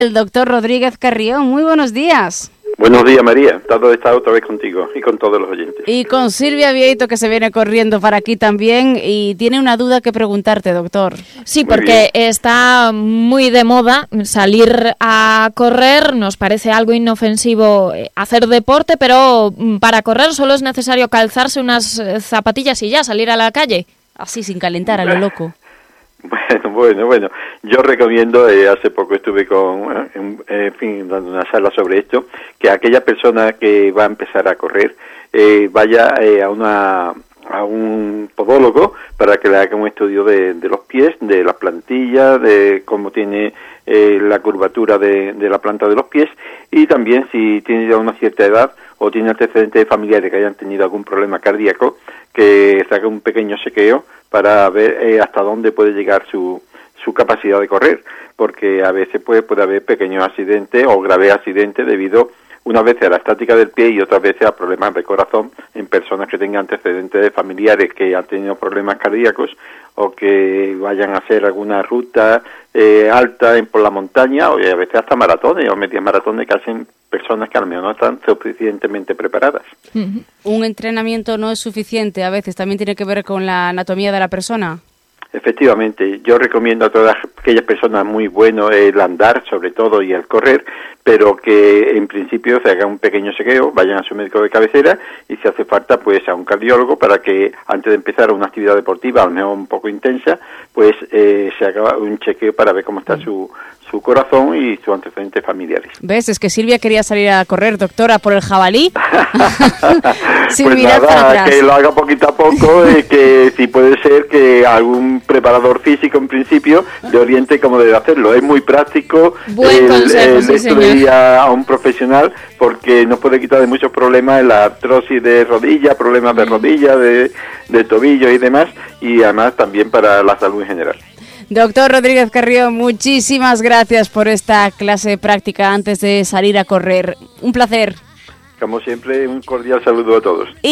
El doctor Rodríguez Carrión, muy buenos días. Buenos días, María. Encantado de estar otra vez contigo y con todos los oyentes. Y con Silvia Vieito, que se viene corriendo para aquí también y tiene una duda que preguntarte, doctor. Sí, porque está muy de moda salir a correr. Nos parece algo inofensivo hacer deporte, pero para correr solo es necesario calzarse unas zapatillas y ya salir a la calle. Así, sin calentar a lo loco. Bueno. Yo recomiendo, hace poco estuve dando una charla sobre esto, que aquella persona que va a empezar a correr vaya a un podólogo para que le haga un estudio de los pies, de las plantillas, de cómo tiene la curvatura de la planta de los pies, y también si tiene ya una cierta edad o tiene antecedentes familiares que hayan tenido algún problema cardíaco, que se haga un pequeño chequeo para ver hasta dónde puede llegar su capacidad de correr, porque a veces puede haber pequeños accidentes o graves accidentes debido unas veces a la estática del pie y otras veces a problemas de corazón en personas que tengan antecedentes de familiares que han tenido problemas cardíacos o que vayan a hacer alguna ruta alta por la montaña, o a veces hasta maratones o medias maratones que hacen personas que a lo mejor no están suficientemente preparadas. Un entrenamiento no es suficiente, a veces también tiene que ver con la anatomía de la persona. Efectivamente, yo recomiendo a todas aquellas personas muy bueno el andar sobre todo y el correr, pero que en principio se haga un pequeño chequeo, vayan a su médico de cabecera y si hace falta pues a un cardiólogo para que antes de empezar una actividad deportiva, al menos un poco intensa, pues se haga un chequeo para ver cómo está su corazón y sus antecedentes familiares. ¿Ves? Es que Silvia quería salir a correr, doctora, por el jabalí. Sin pues mirar para nada, atrás. Que lo haga poquito a poco, que si puede ser que algún preparador físico en principio le oriente cómo debe hacerlo. Es muy práctico Buen consejo, sí, esto de ir a un profesional, porque nos puede quitar de muchos problemas la artrosis de rodilla, problemas de rodilla, de tobillo y demás, y además también para la salud en general. Doctor Rodríguez Carrión, muchísimas gracias por esta clase práctica antes de salir a correr. Un placer. Como siempre, un cordial saludo a todos.